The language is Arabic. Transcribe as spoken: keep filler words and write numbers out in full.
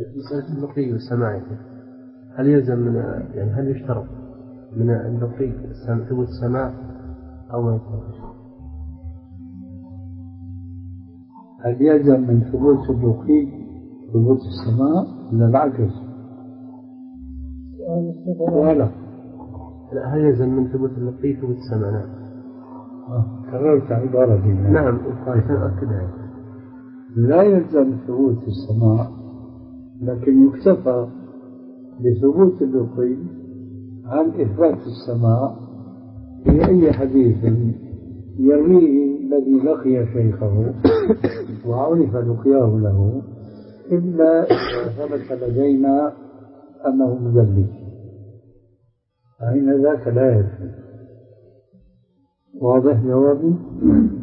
مسألة اللقي والسماع هل يلزم من يعني هل يشترط من اللقي ثبوت السماع أو ما يشترط؟ هل يلزم من ثبوت اللقي ثبوت السماع ولا العكس؟ ولا لا هل يلزم من ثبوت اللقي ثبوت السماع؟ نعم. كررت عبارة دي. نعم عشان أكدها. لا يلزم ثبوت السماع، لكن يكتفى بثبوت اللقي عن إثبات السماع في أي حديث يرويه الذي لقي شيخه وعرف لقياه له، إلا ثبت لدينا أنه مدلس، فإن ذاك لا يكفي. واضح جوابي؟